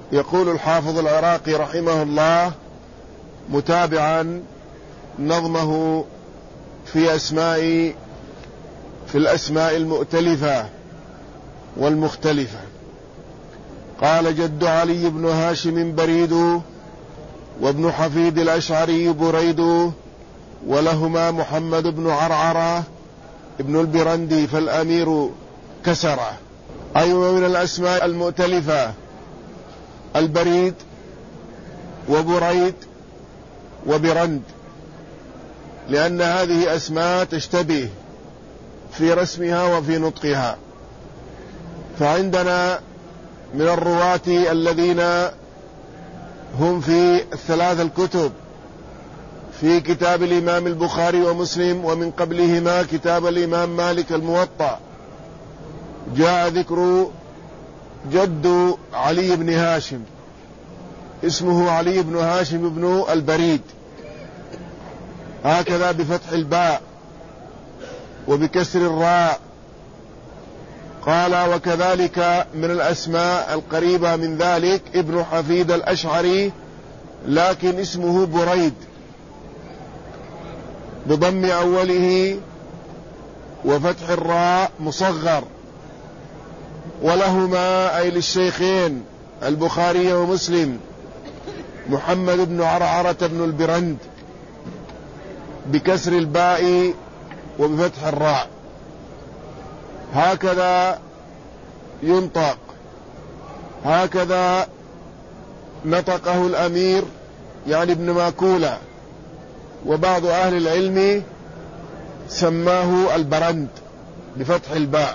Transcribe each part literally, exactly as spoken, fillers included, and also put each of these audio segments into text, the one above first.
يقول الحافظ العراقي رحمه الله متابعا نظمه في أسماء في الأسماء المؤتلفة والمختلفة. قال: جد علي بن هاشم بريد، وابن حفيد الأشعري بريد، ولهما محمد بن عرعرة ابن البرندي فالأمير كسرة. أيوة، من الأسماء المؤتلفة البريد وبريد وبرند، لأن هذه أسماء تشتبه في رسمها وفي نطقها. فعندنا من الرواة الذين هم في الثلاث الكتب، في كتاب الإمام البخاري ومسلم، ومن قبلهما كتاب الإمام مالك الموطأ، جاء ذكر جد علي بن هاشم، اسمه علي بن هاشم بن البريد، هكذا بفتح الباء وبكسر الراء. قال: وكذلك من الأسماء القريبة من ذلك ابن حفيد الأشعري، لكن اسمه بريد بضم أوله وفتح الراء مصغر. ولهما أي للشيخين البخاري ومسلم محمد بن عرعرة بن البرند بكسر الباء وبفتح الراء، هكذا ينطق، هكذا نطقه الأمير يعني ابن ماكولة، وبعض أهل العلم سماه البرند بفتح الباء.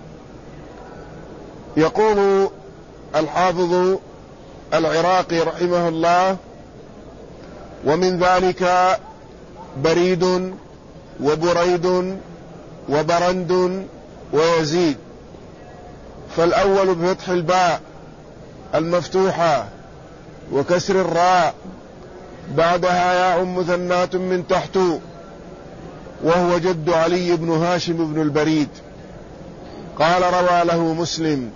يقول الحافظ العراقي رحمه الله: ومن ذلك بريد وبريد وبرند ويزيد. فالأول بفتح الباء المفتوحة وكسر الراء، بعدها ياء مثنات من تحت، وهو جد علي بن هاشم بن البريد. قال: روى له مسلم.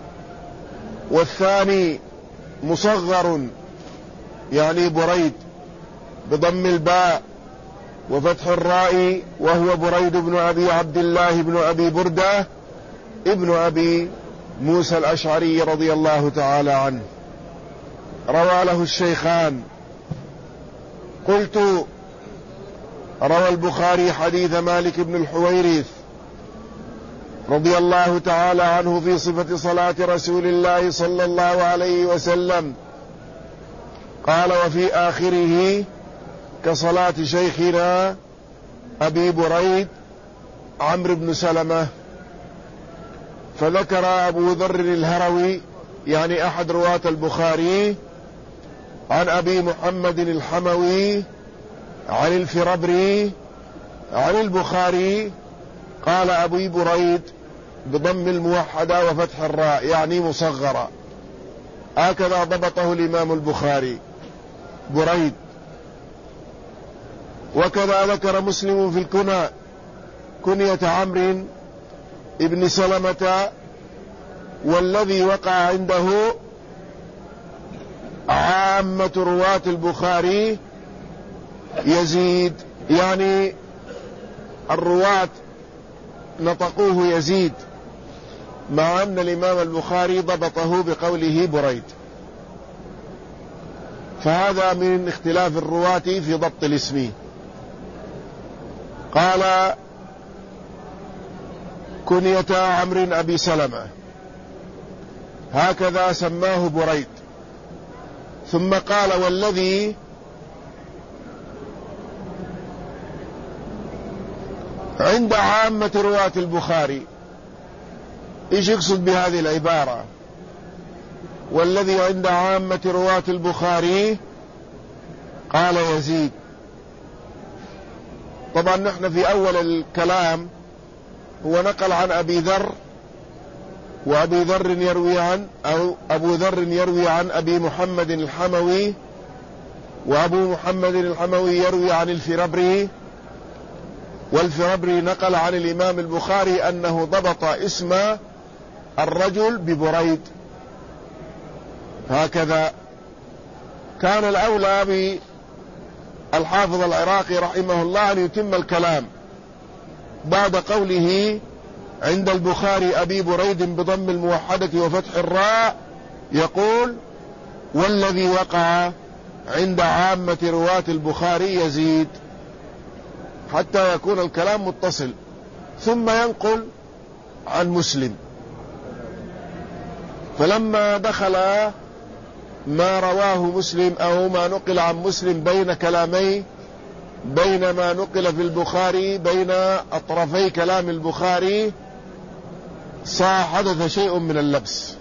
والثاني مصغر يعني بريد بضم الباء وفتح الراء، وهو بريد بن أبي عبد الله بن أبي بردة ابن أبي موسى الأشعري رضي الله تعالى عنه. روى له الشيخان. قلت: روى البخاري حديث مالك بن الحويرث رضي الله تعالى عنه في صفة صلاة رسول الله صلى الله عليه وسلم، قال: وفي آخره كصلاة شيخنا أبي بريد عمرو بن سلمة. فذكر أبو ذر الهروي يعني أحد رواة البخاري عن أبي محمد الحموي عن الفربري عن البخاري قال: أبي بريد بضم الموحدة وفتح الراء يعني مصغرة، هكذا ضبطه الإمام البخاري بريد. وكذا ذكر مسلم في الكنى كنية عمرو ابن سلمة، والذي وقع عنده عامة رواة البخاري يزيد، يعني الرواة نطقوه يزيد، مع أن الإمام البخاري ضبطه بقوله بريد. فهذا من اختلاف الرواة في ضبط الاسم. قال: كنية عمرو أبي سلمة، هكذا سماه بريد. ثم قال: والذي عند عامة رواة البخاري. إيش يقصد بهذه العبارة؟ والذي عند عامة رواة البخاري قال يزيد. طبعا نحن في أول الكلام هو نقل عن أبي ذر، وأبي ذر يروي عن أو أبو ذر يروي عن أبي محمد الحموي، وأبو محمد الحموي يروي عن الفربري، والفربري نقل عن الإمام البخاري أنه ضبط اسم الرجل ببريد. هكذا كان الأولى بالحافظ العراقي رحمه الله أن يتم الكلام بعد قوله عند البخاري أبي بريد بضم الموحدة وفتح الراء، يقول والذي وقع عند عامة رواة البخاري يزيد، حتى يكون الكلام متصل، ثم ينقل عن مسلم. فلما دخل ما رواه مسلم أو ما نقل عن مسلم بين كلامي، بين ما نقل في البخاري بين أطرفي كلام البخاري، حدث شيء من اللبس.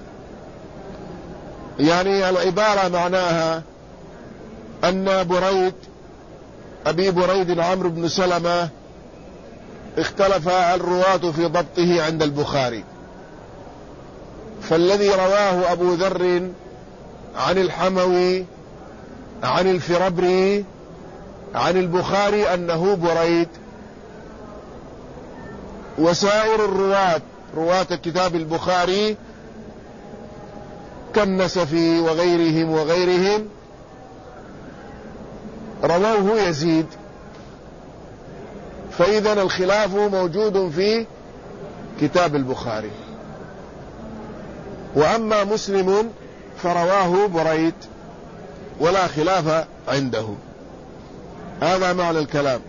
يعني العبارة معناها أن بريد أبي بريد عمرو بن سلمة اختلف الرواة في ضبطه عند البخاري، فالذي رواه أبو ذر عن الحموي عن الفربري عن البخاري أنه بريد، وسائر الرواة رواة كتاب البخاري كالنسفي وغيرهم وغيرهم رووه يزيد. فإذا الخلاف موجود في كتاب البخاري. وأما مسلم فرواه بريد ولا خلاف عنده. هذا معنى الكلام.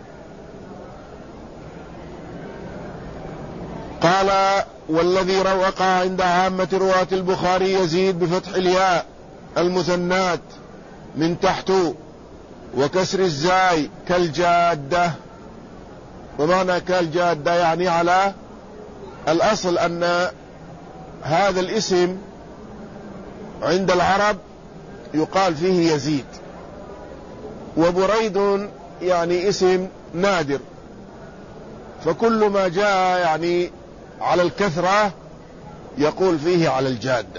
قال والذي وقع عند عامة رواة البخاري يزيد بفتح الياء المثنات من تحت وكسر الزاي كالجادة. ومعنى كالجادة يعني على الأصل أن هذا الاسم عند العرب يقال فيه يزيد، وبريد يعني اسم نادر، فكل ما جاء يعني على الكثرة يقول فيه على الجادة.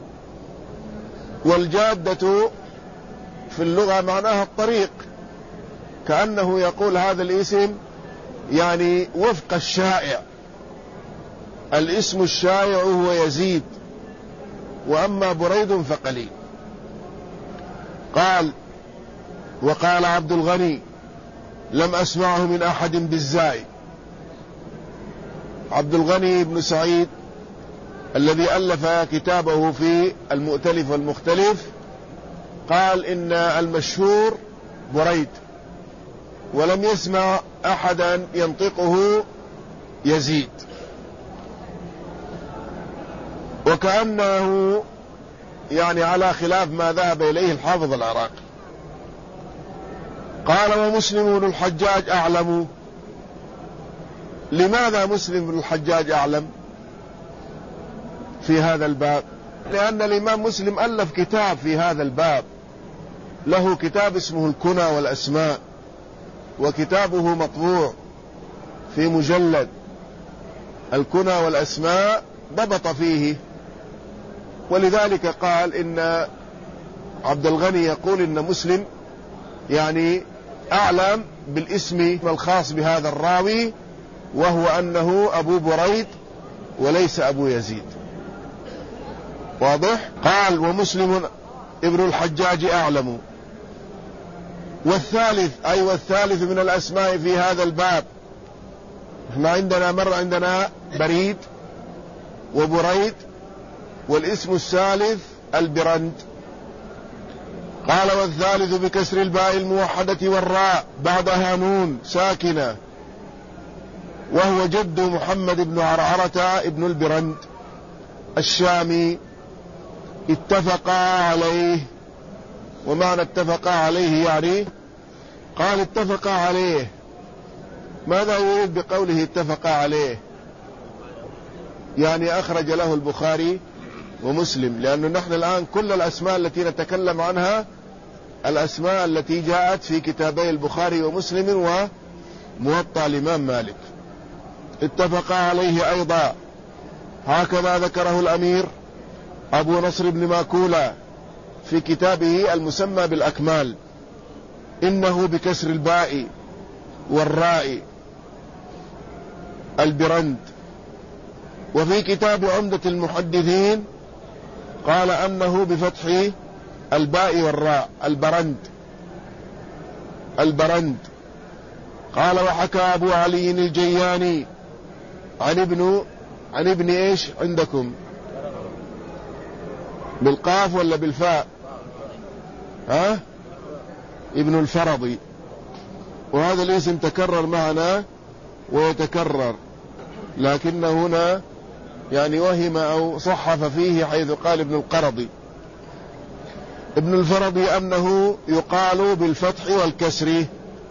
والجادة في اللغة معناها الطريق، كأنه يقول هذا الاسم يعني وفق الشائع، الاسم الشائع هو يزيد، وأما بريد فقليل. قال وقال عبد الغني لم أسمعه من أحد بالزاي. عبد الغني بن سعيد الذي ألف كتابه في المؤتلف والمختلف قال إن المشهور بريد، ولم يسمع أحدا ينطقه يزيد، وكأنه يعني على خلاف ما ذهب إليه الحافظ العراقي. قال ومسلم بن الحجاج أعلم. لماذا مسلم بن الحجاج أعلم في هذا الباب؟ لأن الإمام مسلم ألف كتاب في هذا الباب، له كتاب اسمه الكنى والأسماء، وكتابه مطبوع في مجلد الكنى والأسماء، ضبط فيه. ولذلك قال إن عبد الغني يقول إن مسلم يعني أعلم بالاسم الخاص بهذا الراوي، وهو أنه أبو بريد وليس أبو يزيد. واضح؟ قال ومسلم ابن الحجاج أعلم. والثالث أي والثالث من الأسماء في هذا الباب، احنا عندنا مر عندنا بريد وبريد، والاسم الثالث البرند. قال والثالث بكسر الباء الموحدة والراء بعدها نون ساكنة، وهو جد محمد بن عرعرة ابن البرند الشامي. اتفقا عليه. ومعنى اتفقا عليه يعني قال اتفقا عليه. ماذا يريد بقوله اتفقا عليه؟ يعني أخرج له البخاري ومسلم، لأنه نحن الآن كل الأسماء التي نتكلم عنها الأسماء التي جاءت في كتابي البخاري ومسلم وموطأ الإمام مالك. اتفقا عليه أيضا، هكذا ذكره الأمير أبو نصر بن ماكولة في كتابه المسمى بالأكمال، إنه بكسر الباء والراء البرند. وفي كتاب عمدة المحدثين قال أنه بفتح الباء والراء، البرند البرند. قال وحكى أبو علي الجياني عن ابن عن ابن إيش عندكم، بالقاف ولا بالفاء؟ ها؟ ابن الفرضي، وهذا الاسم تكرر معنا ويتكرر، لكن هنا يعني وهم أو صحف فيه حيث قال ابن القرضي. ابن الفرضي أنه يقال بالفتح والكسر،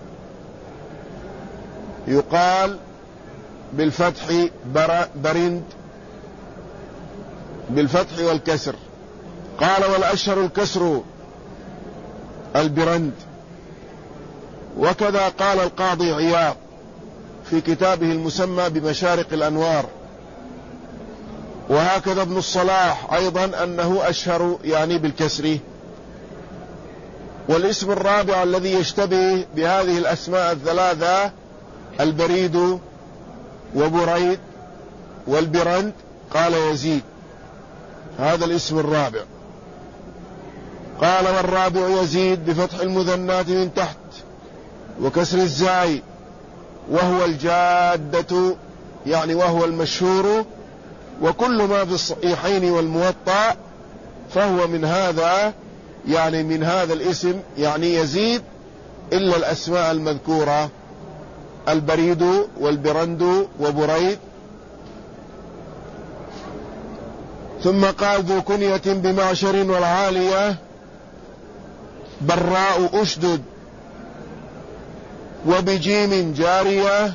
يقال بالفتح برند بالفتح والكسر. قال والأشهر الكسر البرند. وكذا قال القاضي عياض في كتابه المسمى بمشارق الأنوار، وهكذا ابن الصلاح أيضا أنه أشهر يعني بالكسر. والاسم الرابع الذي يشتبه بهذه الأسماء الثلاثة البريد وبريد والبرند، قال يزيد، هذا الاسم الرابع. قال والرابع يزيد بفتح المثنات من تحت وكسر الزاي، وهو الجادة يعني وهو المشهور، وكل ما في الصحيحين والموطأ فهو من هذا يعني من هذا الاسم يعني يزيد، إلا الأسماء المذكورة البريد والبرند وبريد. ثم قال ذو كنية بمعشر والعالية براء أشدد، وبجيم جارية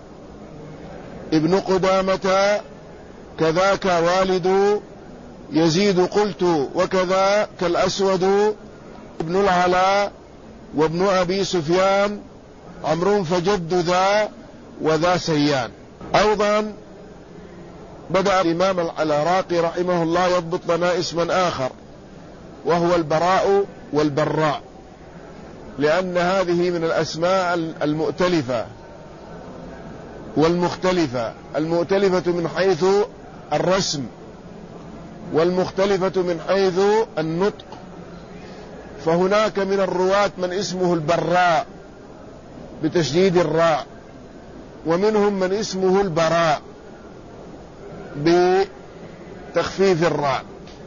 ابن قدامة كذاك والد يزيد قلت، وكذا كالأسود ابن العلاء وابن أبي سفيان عمرو فجد ذا وذا سيان. أيضا بدأ الإمام العراقي رحمه الله يضبط لنا اسما آخر، وهو البراء والبراء، لأن هذه من الأسماء المؤتلفة والمختلفة، المؤتلفة من حيث الرسم والمختلفة من حيث النطق. فهناك من الرواة من اسمه البراء بتشديد الراء، ومنهم من اسمه البراء بتخفيف الراء.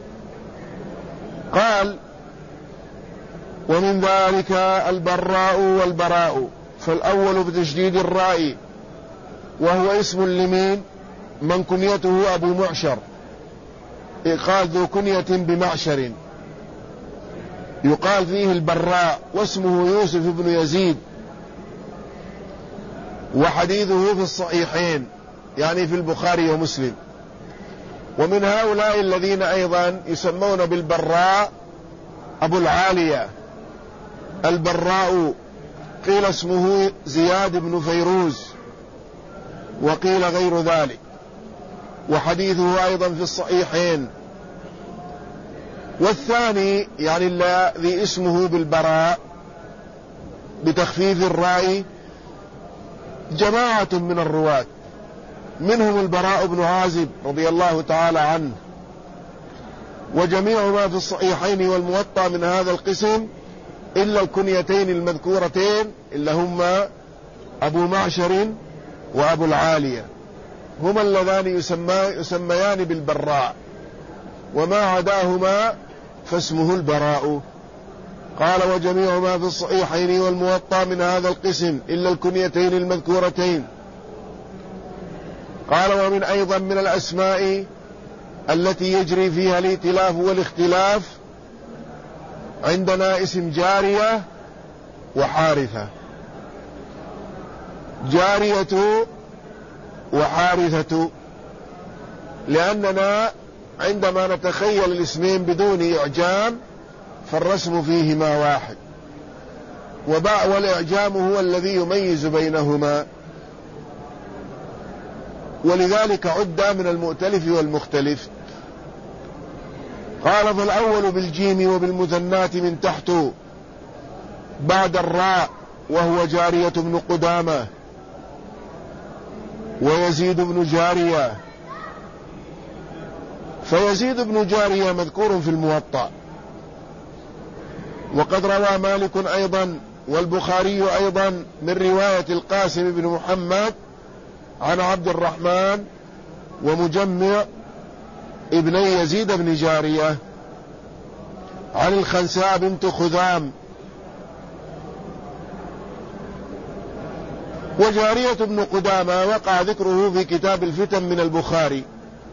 قال ومن ذلك البراء والبراء، فالأول بتشديد الراء وهو اسم لمين؟ من كنيته أبو معشر، قال ذو كنية بمعشر، يقال فيه البراء، واسمه يوسف بن يزيد، وحديثه في الصحيحين يعني في البخاري ومسلم. ومن هؤلاء الذين أيضا يسمون بالبراء أبو العالية البراء، قيل اسمه زياد بن فيروز وقيل غير ذلك، وحديثه أيضا في الصحيحين. والثاني يعني الذي اسمه بالبراء بتخفيف الراء جماعة من الرواة، منهم البراء بن عازب رضي الله تعالى عنه. وجميع ما في الصحيحين والموطأ من هذا القسم إلا الكنيتين المذكورتين إلا هما أبو معشر وأبو العالية، هما اللذان يسمى يسميان بالبراء، وما عداهما فاسمه البراء. قال وجميع ما في الصحيحين والموطأ من هذا القسم إلا الكنيتين المذكورتين. قال ومن أيضا من الأسماء التي يجري فيها الائتلاف والاختلاف عندنا اسم جارية وحارثة، جارية وحارثة، لأننا عندما نتخيل الاسمين بدون إعجام فالرسم فيهما واحد، وباء والإعجام هو الذي يميز بينهما، ولذلك عد من المؤتلف والمختلف. قال فالأول بالجيم وبالمثنات من تحت بعد الراء، وهو جارية بن قدامة ويزيد بن جارية. فيزيد بن جارية مذكور في الموطأ، وقد روى مالك أيضا والبخاري أيضا من رواية القاسم بن محمد عن عبد الرحمن ومجمع ابن يزيد بن جارية عن الخنساء بنت خذام. وجارية بن قدامة وقع ذكره في كتاب الفتن من البخاري.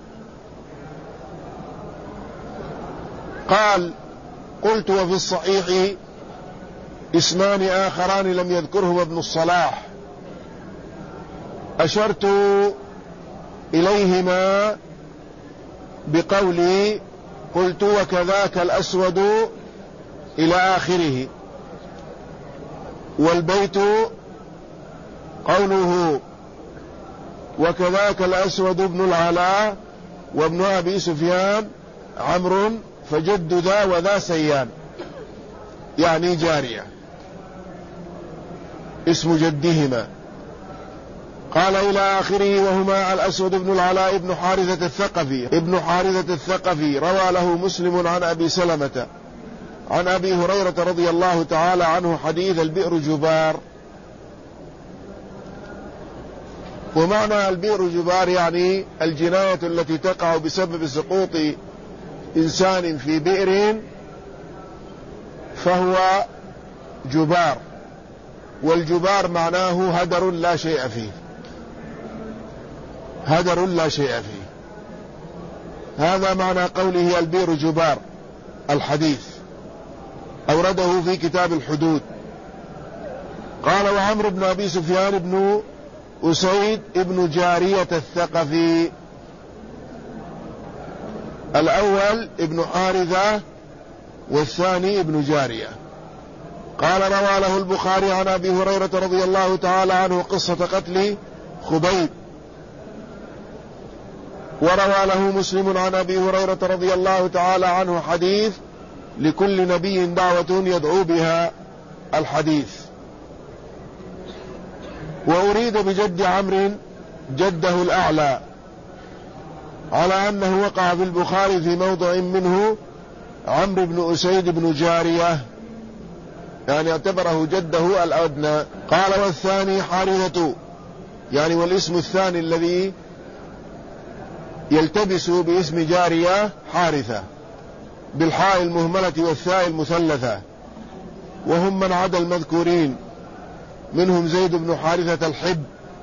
قال: قلت: وفي الصحيح اسمان آخران لم يذكرهما ابن الصلاح أشرت إليهما بقولي قلت: وكذاك الأسود إلى آخره. والبيت قوله وكذاك الأسود ابن العلاء وابن أبي سفيان عمرو فجد ذا وذا سيان، يعني جارية اسم جدهما. قال إلى آخره وهما الأسود بن العلاء ابن حارثة الثقفي ابن حارثة الثقفي روى له مسلم عن أبي سلمة عن أبي هريرة رضي الله تعالى عنه حديث البئر جبار. ومعنى البئر جبار يعني الجناية التي تقع بسبب سقوط إنسان في بئر فهو جبار، والجبار معناه هدر لا شيء فيه، هدر لا شيء فيه. هذا معنى قوله البئر جبار. الحديث أورده في كتاب الحدود. قال: وعمرو بن أبي سفيان بن أسيد ابن جارية الثقفي، الأول ابن حارثة والثاني ابن جارية. قال: روى له البخاري عن أبي هريرة رضي الله تعالى عنه قصة قتل خبيب. وروى له مسلم عن أبي هريرة رضي الله تعالى عنه حديث لكل نبي دعوة يدعو بها، الحديث. وأريد بجد عمرو جده الأعلى، على أنه وقع في البخاري في موضع منه عمرو بن أسيد بن جارية، يعني اعتبره جده الأدنى. قال: والثاني حارثة، يعني والاسم الثاني الذي يلتبس باسم جارية حارثة بالحاء المهملة والثاء المثلثة، وهم من عدا المذكورين، منهم زيد بن حارثة الحب،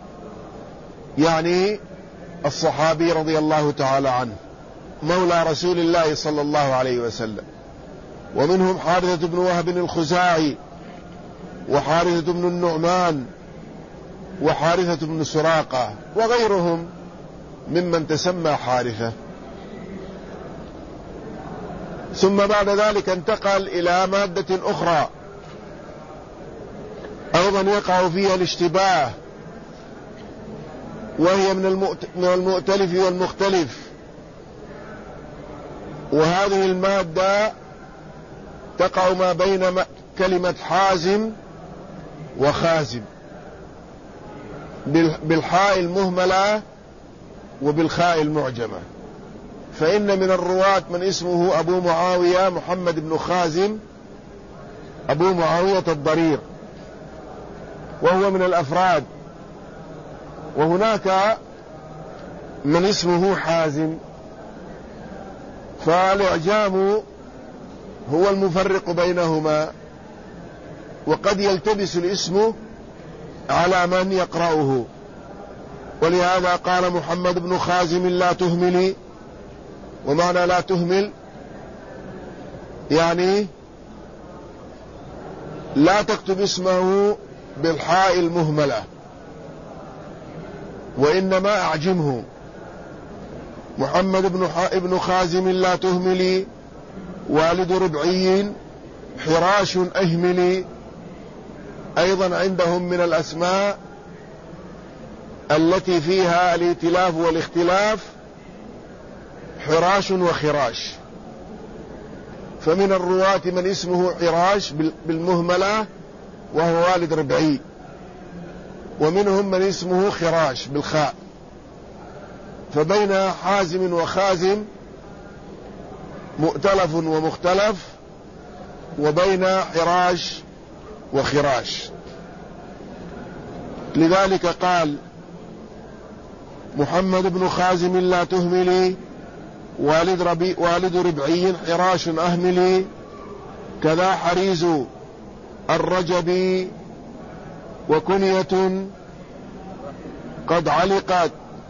يعني الصحابي رضي الله تعالى عنه مولى رسول الله صلى الله عليه وسلم. ومنهم حارثة بن وهب الخزاعي، وحارثة بن النعمان، وحارثة بن سراقة، وغيرهم ممن تسمى حارثة. ثم بعد ذلك انتقل إلى مادة أخرى أيضا يقع فيها الاشتباه، وهي من المؤتلف والمختلف. وهذه المادة تقع ما بين كلمة حازم وخازم بالحاء المهملة وبالخاء المعجمة. فإن من الرواة من اسمه أبو معاوية محمد بن خازم أبو معاوية الضرير، وهو من الأفراد. وهناك من اسمه حازم، فالإعجام هو المفرق بينهما، وقد يلتبس الاسم على من يقرأه. ولهذا قال محمد بن خازم لا تهملي، ومعنى لا تهمل يعني لا تكتب اسمه بالحاء المهملة، وإنما أعجمه. محمد بن, بن خازم لا تهملي، والد ربعي، حراش أهملي. أيضا عندهم من الأسماء التي فيها الائتلاف والاختلاف حراش وخراش. فمن الرواة من اسمه حراش بالمهملة وهو والد ربعي، ومنهم من اسمه خراش بالخاء. فبين حازم وخازم مؤتلف ومختلف، وبين حراش وخراش. لذلك قال محمد بن خازم لا تهملي، والد, ربي والد ربعي حراش أهملي، كذا حريز الرجبي، وكنية قد علقت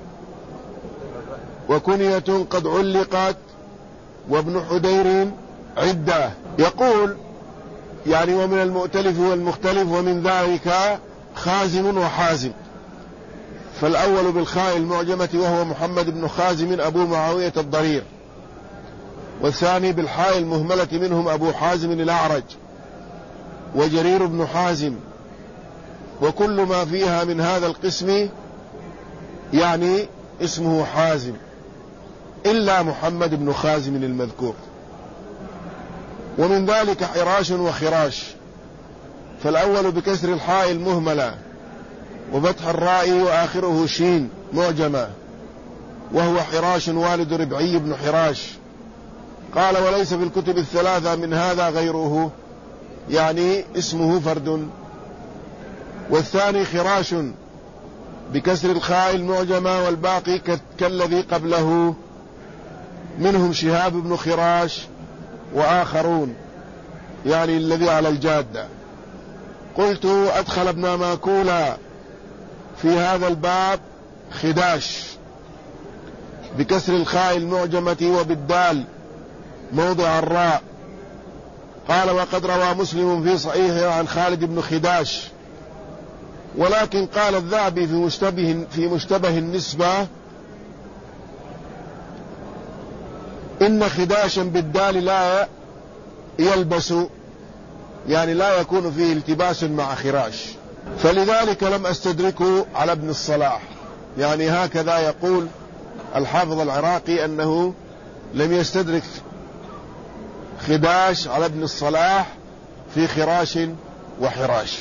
وكنية قد علقت وابن حدير عدة. يقول يعني ومن المؤتلف والمختلف ومن ذلك خازم وحازم. فالأول بالخاء المعجمة وهو محمد بن خازم أبو معاوية الضرير، والثاني بالحاء المهملة منهم أبو حازم الأعرج وجرير بن حازم، وكل ما فيها من هذا القسم يعني اسمه حازم إلا محمد بن خازم المذكور. ومن ذلك حراش وخراش. فالأول بكسر الحاء المهملة وفتح الراء وآخره شين معجمة، وهو حراش والد ربعي بن حراش. قال وليس في الكتب الثلاثة من هذا غيره، يعني اسمه فرد. والثاني خراش بكسر الخاء المعجمة والباقي كالذي قبله، منهم شهاب بن خراش وآخرون، يعني الذي على الجادة. قلت أدخل ابن ماكولا في هذا الباب خداش بكسر الخاء المعجمة وبالدال موضع الراء. قال وقد روى مسلم في صحيحه عن خالد بن خداش، ولكن قال الذهبي في مشتبه, في مشتبه النسبة إن خداشا بالدال لا يلبس، يعني لا يكون فيه التباس مع خراش، فلذلك لم أستدركه على ابن الصلاح. يعني هكذا يقول الحافظ العراقي أنه لم يستدرك خداش على ابن الصلاح في خراش وحراش.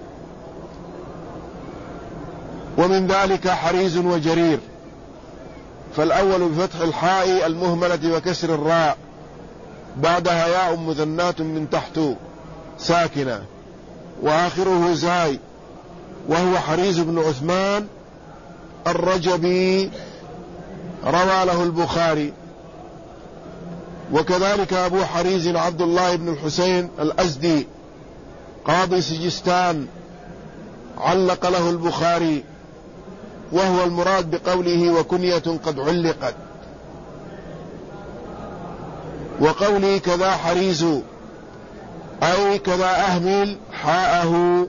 ومن ذلك حريز وجرير. فالأول بفتح الحاء المهملة وكسر الراء بعدها ياء مثنات من تحت ساكنة وآخره زاي، وهو حريز بن عثمان الرجبي، روى له البخاري. وكذلك أبو حريز عبد الله بن الحسين الأزدي قاضي سجستان، علق له البخاري، وهو المراد بقوله وكنية قد علقت. وقولي كذا حريز أي كذا أهمل حاءه.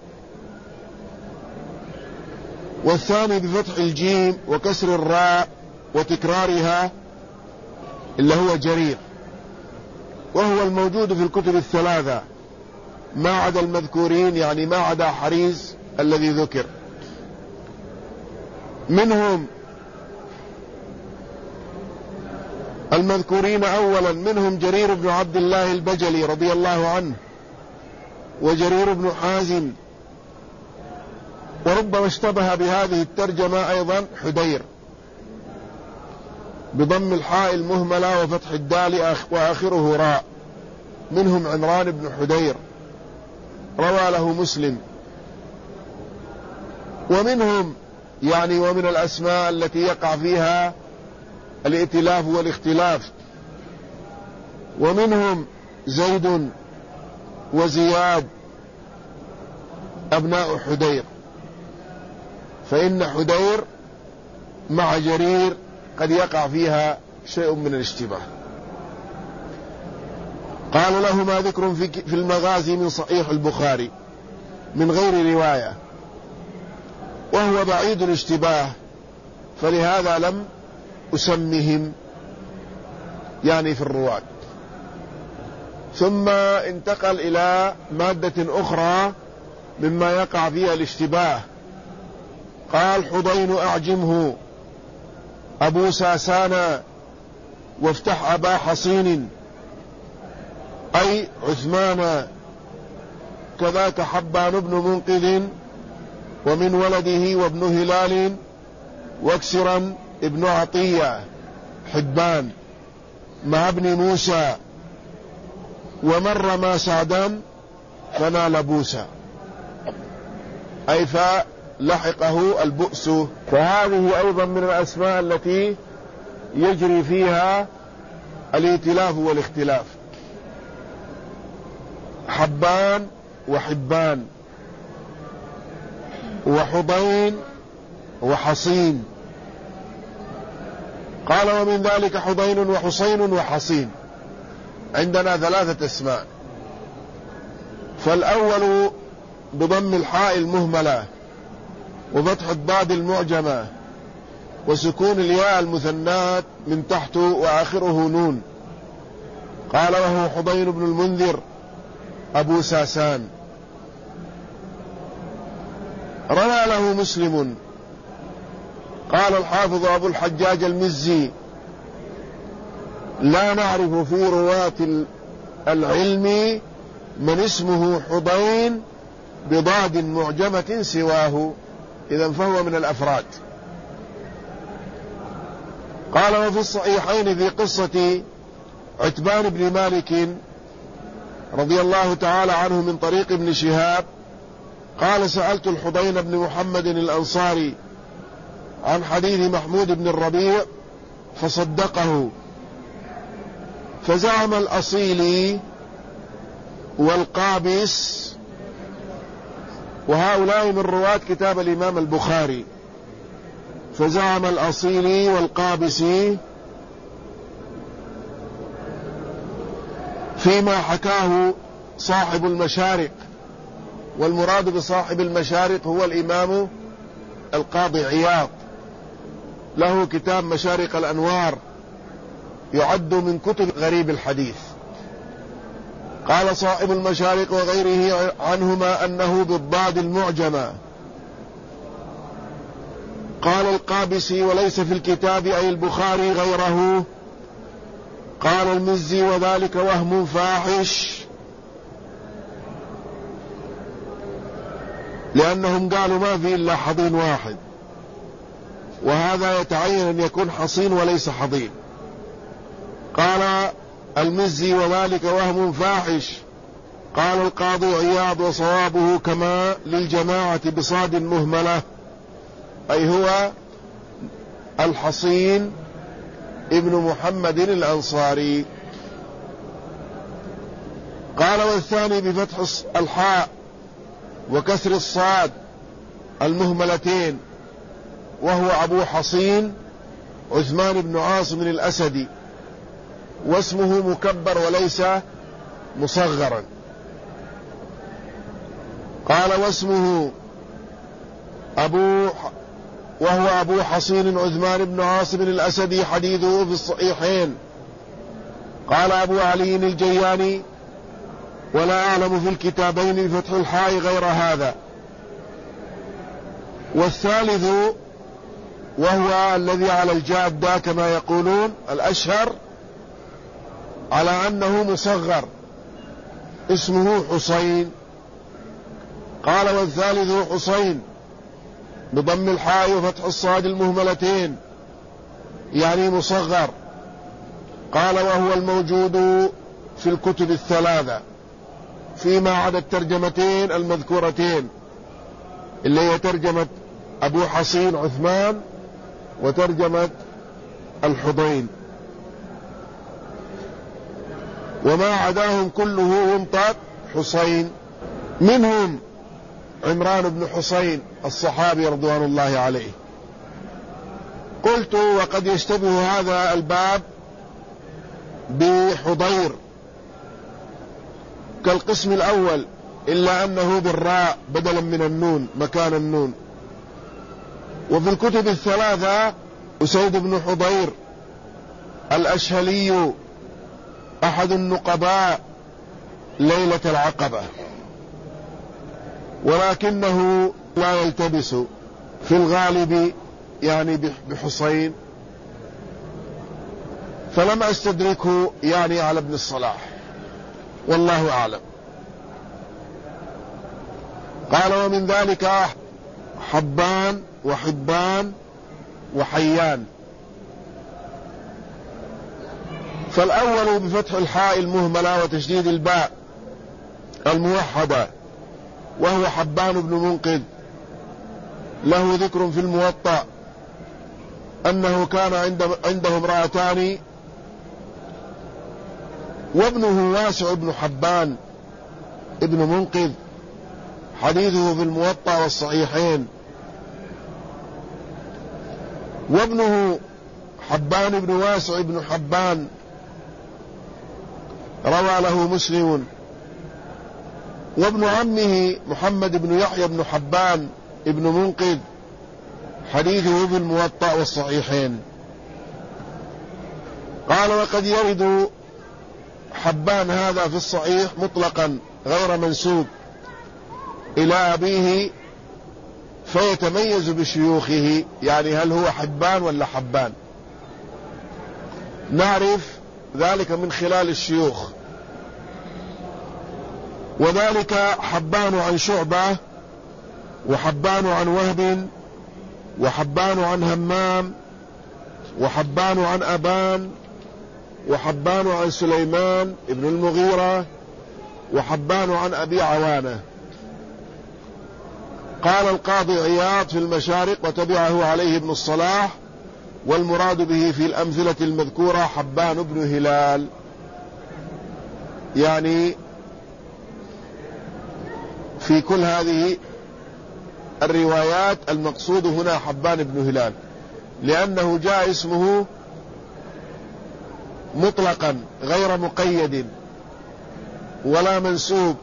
والثاني بفتح الجيم وكسر الراء وتكرارها اللي هو جرير، وهو الموجود في الكتب الثلاثة ما عدا المذكورين، يعني ما عدا حريز الذي ذكر. منهم المذكورين أولا منهم جرير بن عبد الله البجلي رضي الله عنه، وجرير بن حازم. وربما اشتبه بهذه الترجمة أيضا حدير بضم الحاء المهملة وفتح الدال وآخره راء، منهم عمران بن حدير روى له مسلم. ومنهم يعني ومن الأسماء التي يقع فيها الائتلاف والاختلاف، ومنهم زيد وزياد أبناء حدير، فإن حدير مع جرير قد يقع فيها شيء من الاشتباه. قال لهما ذكر في المغازي من صحيح البخاري من غير رواية، وهو بعيد الاشتباه، فلهذا لم أسمهم يعني في الرواة. ثم انتقل إلى مادة أخرى مما يقع فيها الاشتباه. قال حضين أعجمه أبو ساسانا وافتح أبا حصين أي عثمان، كذاك حبان بن منقذ ومن ولده وابن هلال، واكسرا ابن عطية حبان مع ابن موسى، ومن رمى سعدا فنال بوسا، أي فلحقه البؤس. فهذه أيضا من الأسماء التي يجري فيها الائتلاف والاختلاف. حبان وحبان وحضين وحصين. قال ومن ذلك حضين وحصين وحصين. عندنا ثلاثة اسماء. فالأول بضم الحاء المهملة وفتح الضاد المعجمة وسكون الياء المثنات من تحت وآخره نون. قال وهو حضين بن المنذر أبو ساسان. روى له مسلم. قال الحافظ أبو الحجاج المزي لا نعرف في رواة العلم من اسمه حضين بضاد معجمة سواه، إذن فهو من الأفراد. قال وفي الصحيحين في قصة عتبان بن مالك رضي الله تعالى عنه من طريق ابن شهاب قال سألت الحضين بن محمد الأنصاري عن حديث محمود بن الربيع فصدقه، فزعم الأصيلي والقابس وهؤلاء من رواة كتاب الإمام البخاري، فزعم الأصيلي والقابسي فيما حكاه صاحب المشارق، والمراد بصاحب المشارق هو الإمام القاضي عياض، له كتاب مشارق الأنوار يعد من كتب غريب الحديث. قال صاحب المشارق وغيره عنهما أنه بالضاد المعجمة. قال القابسي وليس في الكتاب أي البخاري غيره. قال المزي وذلك وهم فاحش، لأنهم قالوا ما في إلا حضين واحد، وهذا يتعين أن يكون حصين وليس حضين. قال المزي وذلك وهم فاحش. قال القاضي عياض وصوابه كما للجماعة بصاد مهملة، أي هو الحصين ابن محمد الأنصاري. قال والثاني بفتح الحاء وكسر الصاد المهملتين وهو أبو حصين عثمان بن عاصم الأسدي، واسمه مكبر وليس مصغرا. قال واسمه أبو وهو أبو حصين عثمان بن عاصم الأسدي، حديثه في الصحيحين. قال أبو علي الجياني ولا أعلم في الكتابين بفتح الحاء غير هذا. والثالث وهو الذي على الجادة كما يقولون الأشهر على أنه مصغر، اسمه حسين. قال والثالث حسين بضم الحاء وفتح الصاد المهملتين يعني مصغر. قال وهو الموجود في الكتب الثلاثة فيما عدا الترجمتين المذكورتين اللي هي ترجمة أبو حصين عثمان وترجمة الحضين، وما عداهم كله ينطق حسين. منهم عمران بن حسين الصحابي رضوان الله عليه. قلت وقد يشتبه هذا الباب بحضير كالقسم الأول، إلا أنه بالراء بدلا من النون مكان النون. وفي الكتب الثلاثة أسيد بن حضير الأشهلي أحد النقباء ليلة العقبة، ولكنه لا يلتبس في الغالب يعني بحسين، فلم أستدركه يعني على ابن الصلاح والله أعلم. قال ومن ذلك حبان وحبان وحيان. فالأول بفتح الحاء المهملة وتشديد الباء الموحدة، وهو حبان بن منقذ، له ذكر في الموطأ أنه كان عنده امرأتان وابنه واسع بن حبان ابن منقذ، حديثه في الموطأ والصحيحين. وابنه حبان بن واسع بن حبان روى له مسلم، وابن عمه محمد بن يحيى بن حبان ابن منقذ، حديثه في الموطأ والصحيحين. قال: وقد يرد حبان هذا في الصحيح مطلقا غير منسوب إلى أبيه فيتميز بشيوخه، يعني هل هو حبان ولا حبان؟ نعرف ذلك من خلال الشيوخ، وذلك حبان عن شعبة، وحبان عن وهب، وحبان عن همام، وحبان عن أبان، وحبان عن سليمان ابن المغيرة، وحبان عن أبي عوانة. قال القاضي عياض في المشارق: وتبعه عليه ابن الصلاح، والمراد به في الأمثلة المذكورة حبان بن هلال، يعني في كل هذه الروايات المقصود هنا حبان بن هلال، لأنه جاء اسمه مطلقا غير مقيد ولا منسوب،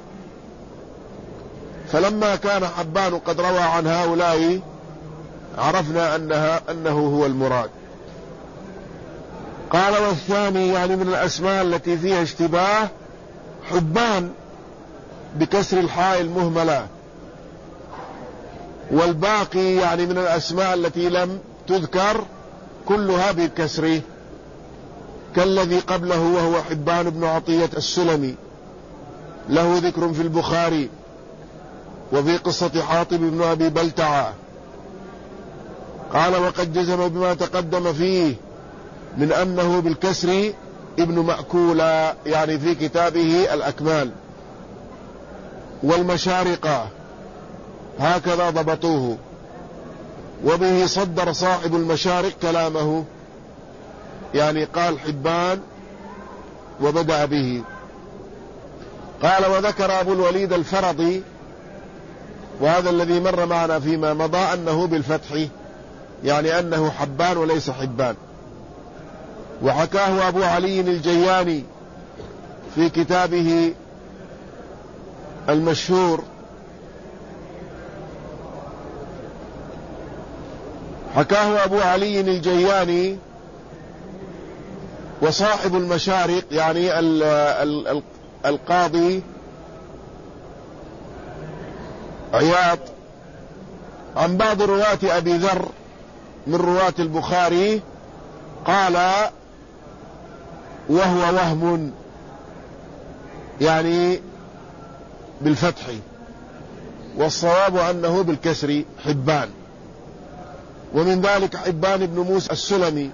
فلما كان حبان قد روى عن هؤلاء عرفنا أنها أنه هو المراد. قال: والثاني يعني من الأسماء التي فيها اشتباه حبان بكسر الحاء المهملة، والباقي يعني من الأسماء التي لم تذكر كلها بالكسر، كالذي قبله وهو حبان بن عطية السلمي، له ذكر في البخاري وفي قصة حاطب بن أبي بلتعة. قال: وقد جزم بما تقدم فيه من أنه بالكسر ابن مأكولة، يعني في كتابه الأكمال. والمشارقة هكذا ضبطوه، وبه صدر صاحب المشارق كلامه، يعني قال حبان وبدأ به. قال: وذكر أبو الوليد الفرضي، وهذا الذي مر معنا فيما مضى، أنه بالفتح، يعني أنه حبان وليس حبان. وحكاه أبو علي الجياني في كتابه المشهور، حكاه أبو علي الجياني وصاحب المشارق، يعني ال ال ال القاضي عياض، عن بعض رواة أبي ذر من رواة البخاري، قال: وهو وهم، يعني بالفتح، والصواب أنه بالكسر حبان. ومن ذلك حبان بن موسى السلمي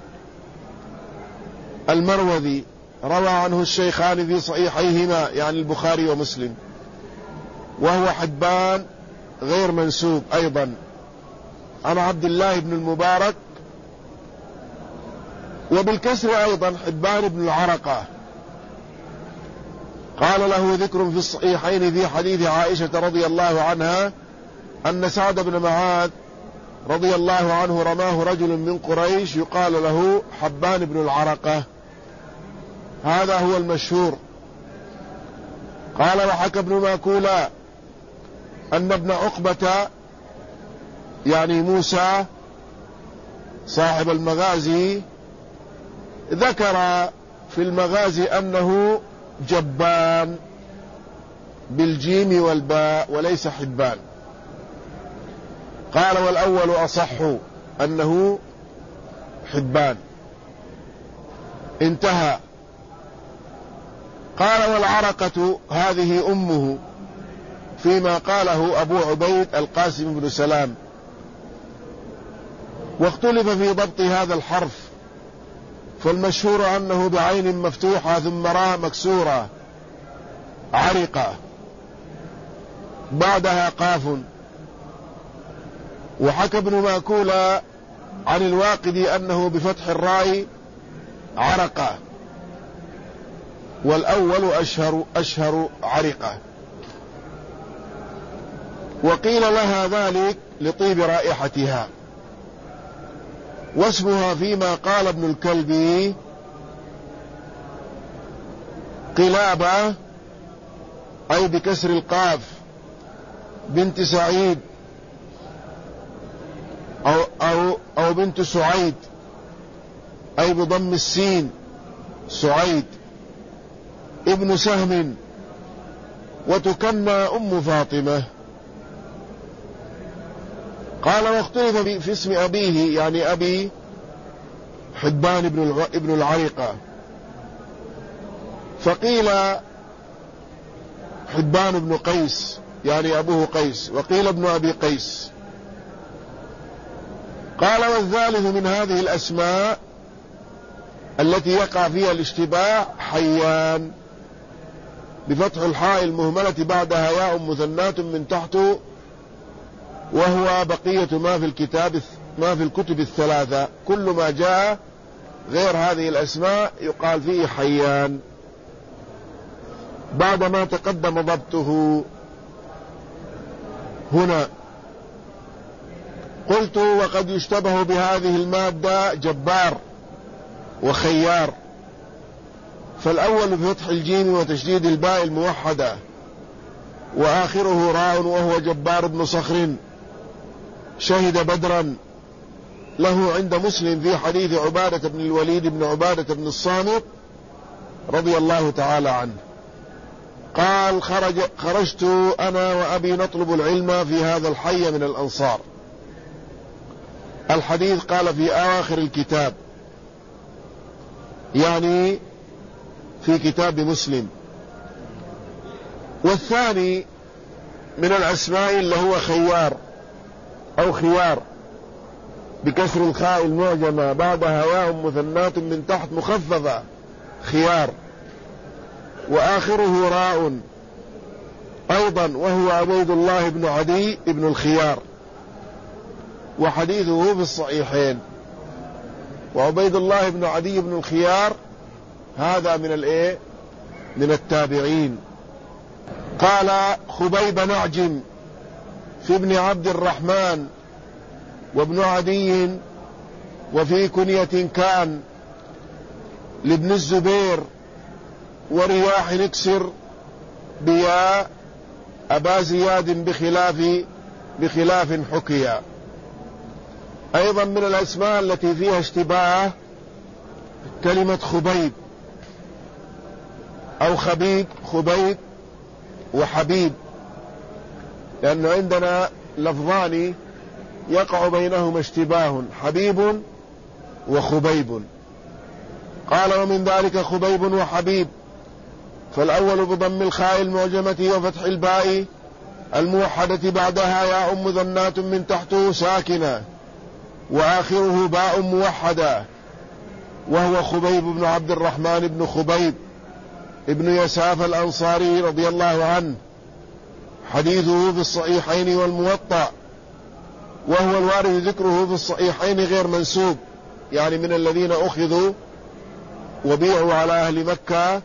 المروذي، روى عنه الشيخان في صحيحيهما، يعني البخاري ومسلم، وهو حبان غير منسوب أيضا، عن عبد الله بن المبارك، وبالكسر أيضا حبان بن العرقة. قال: له ذكر في الصحيحين في حديث عائشة رضي الله عنها أن سعد بن معاذ رضي الله عنه رماه رجل من قريش يقال له حبان بن العرقة، هذا هو المشهور. قال: وحكى ابن ماكولا أن ابن عقبة، يعني موسى صاحب المغازي، ذكر في المغازي أنه جبان بالجيم والباء وليس حبان. قال: والأول أصح، أنه حبان. انتهى. قال: والعرقة هذه أمه، فيما قاله أبو عبيد القاسم بن سلام. واختلف في ضبط هذا الحرف، فالمشهور أنه بعين مفتوحة ثم راء مكسورة عرقة بعدها قاف. وحكى ابن ماكولة عن الواقدي أنه بفتح الراء عرقة، والأول أشهر, أشهر عرقة. وقيل لها ذلك لطيب رائحتها، واسمها فيما قال ابن الكلبي قلابة، أي بكسر القاف، بنت سعيد أو, أو, أو بنت سعيد، أي بضم السين سعيد، ابن سهم، وتكنى أم فاطمة. قال واختلف في اسم أبيه، يعني أبي حبان ابن العرقة، فقيل حبان بن قيس يعني أبوه قيس، وقيل ابن أبي قيس. قال والثالث من هذه الأسماء التي يقع فيها الاشتباه حيان، بفتح الحاء المهملة بعدها ياء مثنات من تحت، وهو بقية ما في الكتاب ما في الكتب الثلاثة. كل ما جاء غير هذه الأسماء يقال فيه حيان بعدما تقدم ضبطه. هنا قلت وقد يشتبه بهذه المادة جبار وخيار، فالأول بفتح الجيم وتشديد الباء الموحدة، وآخره راء، وهو جبار بن صخر شهد بدرا، له عند مسلم في حديث عبادة بن الوليد بن عبادة بن الصامت رضي الله تعالى عنه قال خرج خرجت أنا وأبي نطلب العلم في هذا الحي من الأنصار. الحديث قال في آخر الكتاب، يعني في كتاب مسلم. والثاني من الأسماء اللي هو خيار أو خيار بكسر الخاء المعجمة بعدها واو مثنات من تحت مخففة خيار، وآخره راء أيضا، وهو عبيد الله بن عدي بن الخيار، وحديثه في الصحيحين. وعبيد الله بن عدي بن الخيار هذا من الايه من التابعين. قال خبيب نعجم في ابن عبد الرحمن وابن عدي، وفي كنية كان لابن الزبير، ورياح نكسر بياء أبا زياد بخلاف بخلاف حكيا. أيضا من الأسماء التي فيها اشتباه كلمة خبيب أو خبيب، خبيب وحبيب، لأن عندنا لفظان يقع بينهما اشتباه، حبيب وخبيب. قال ومن ذلك خبيب وحبيب، فالأول بضم الخاء المعجمة وفتح الباء الموحدة بعدها ياء مثنات من تحته ساكنة، وآخره باء موحدة، وهو خبيب بن عبد الرحمن بن خبيب ابن يساف الأنصاري رضي الله عنه، حديثه في الصحيحين والموطأ، وهو الوارد ذكره في الصحيحين غير منسوب، يعني من الذين أخذوا وبيعوا على أهل مكة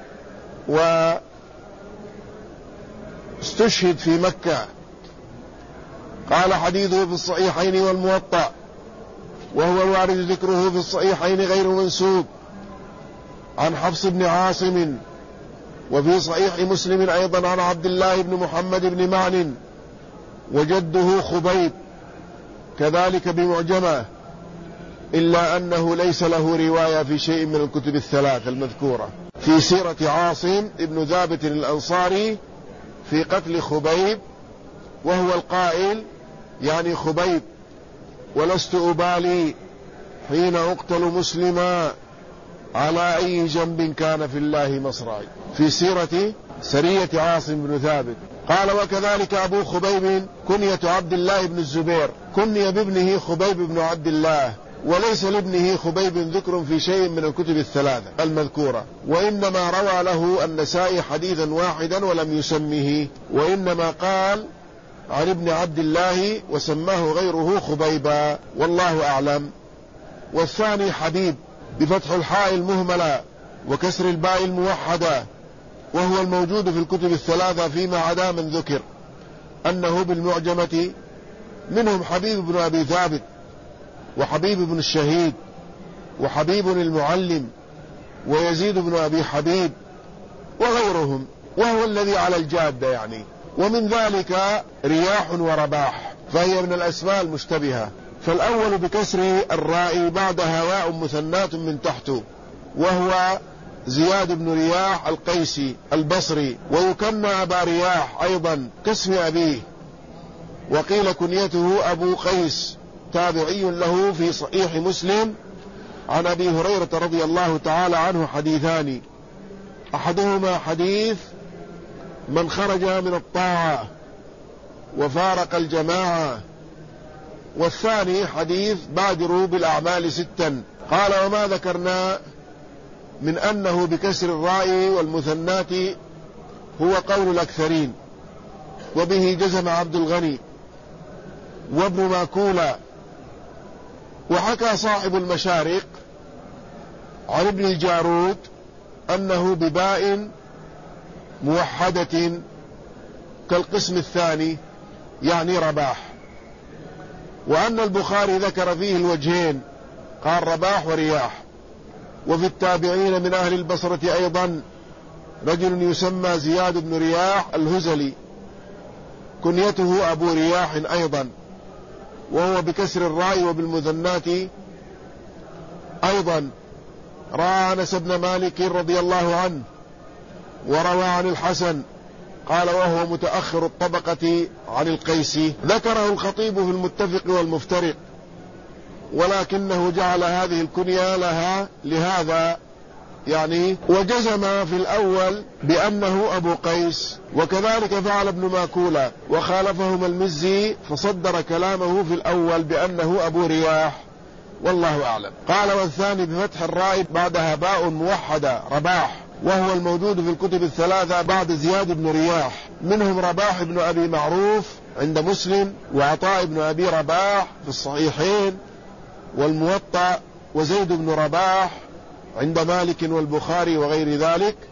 واستشهد في مكة. قال حديثه في الصحيحين والموطأ، وهو الوارد ذكره في الصحيحين غير منسوب، عن حفص بن عاصم، وفي صحيح مسلم أيضا عن عبد الله بن محمد بن معن، وجده خبيب كذلك بمعجمة، إلا أنه ليس له رواية في شيء من الكتب الثلاث المذكورة. في سيرة عاصم ابن ثابت الأنصاري في قتل خبيب، وهو القائل يعني خبيب ولست أبالي حين أقتل مسلما على أي جنب كان في الله مصرعي، في سيرة سرية عاصم بن ثابت. قال وكذلك أبو خبيب كنية عبد الله بن الزبير، كني بابنه خبيب بن عبد الله، وليس لابنه خبيب ذكر في شيء من الكتب الثلاثة المذكورة، وإنما روى له النسائي حديثا واحدا ولم يسمه، وإنما قال عن ابن عبد الله وسماه غيره خبيبا، والله أعلم. والثاني حبيب بفتح الحاء المهملة وكسر الباء الموحدة، وهو الموجود في الكتب الثلاثة فيما عدا من ذكر أنه بالمعجمة، منهم حبيب بن أبي ثابت وحبيب بن الشهيد وحبيب المعلم ويزيد بن أبي حبيب وغيرهم، وهو الذي على الجادة يعني. ومن ذلك رياح ورباح، فهي من الأسماء المشتبهة. فالأول بكسر الراء بعدها واء مثنات من تحته، وهو زياد بن رياح القيسي البصري، ويكنى أبا رياح أيضا كاسم أبيه، وقيل كنيته أبو قيس، تابعي له في صحيح مسلم عن أبي هريرة رضي الله تعالى عنه حديثان، أحدهما حديث من خرج من الطاعة وفارق الجماعة، والثاني حديث بادروا بالأعمال ستا. قال وما ذكرنا من أنه بكسر الراء والمثنات هو قول الأكثرين، وبه جزم عبد الغني وابن ماكولة. وحكى صاحب المشارق عن ابن الجارود أنه بباء موحدة كالقسم الثاني يعني رباح، وأن البخاري ذكر فيه الوجهين، قال رباح ورياح. وفي التابعين من أهل البصرة أيضا رجل يسمى زياد بن رياح الهزلي، كنيته أبو رياح أيضا، وهو بكسر الراء وبالمثنات أيضا. رأى أنس بن مالك رضي الله عنه، وروى عن الحسن قال وهو متأخر الطبقة عن القيسي. ذكره الخطيب في المتفق والمفترق، ولكنه جعل هذه الكنية لها لهذا يعني، وجزم في الأول بأنه أبو قيس، وكذلك فعل ابن ماكولة، وخالفهما المزي فصدر كلامه في الأول بأنه أبو رياح، والله أعلم. قال والثاني بفتح الراء بعدها باء موحدة رباح، وهو الموجود في الكتب الثلاثة بعد زياد بن رياح، منهم رباح بن أبي معروف عند مسلم، وعطاء بن أبي رباح في الصحيحين والموطأ، وزيد بن رباح عند مالك والبخاري وغير ذلك.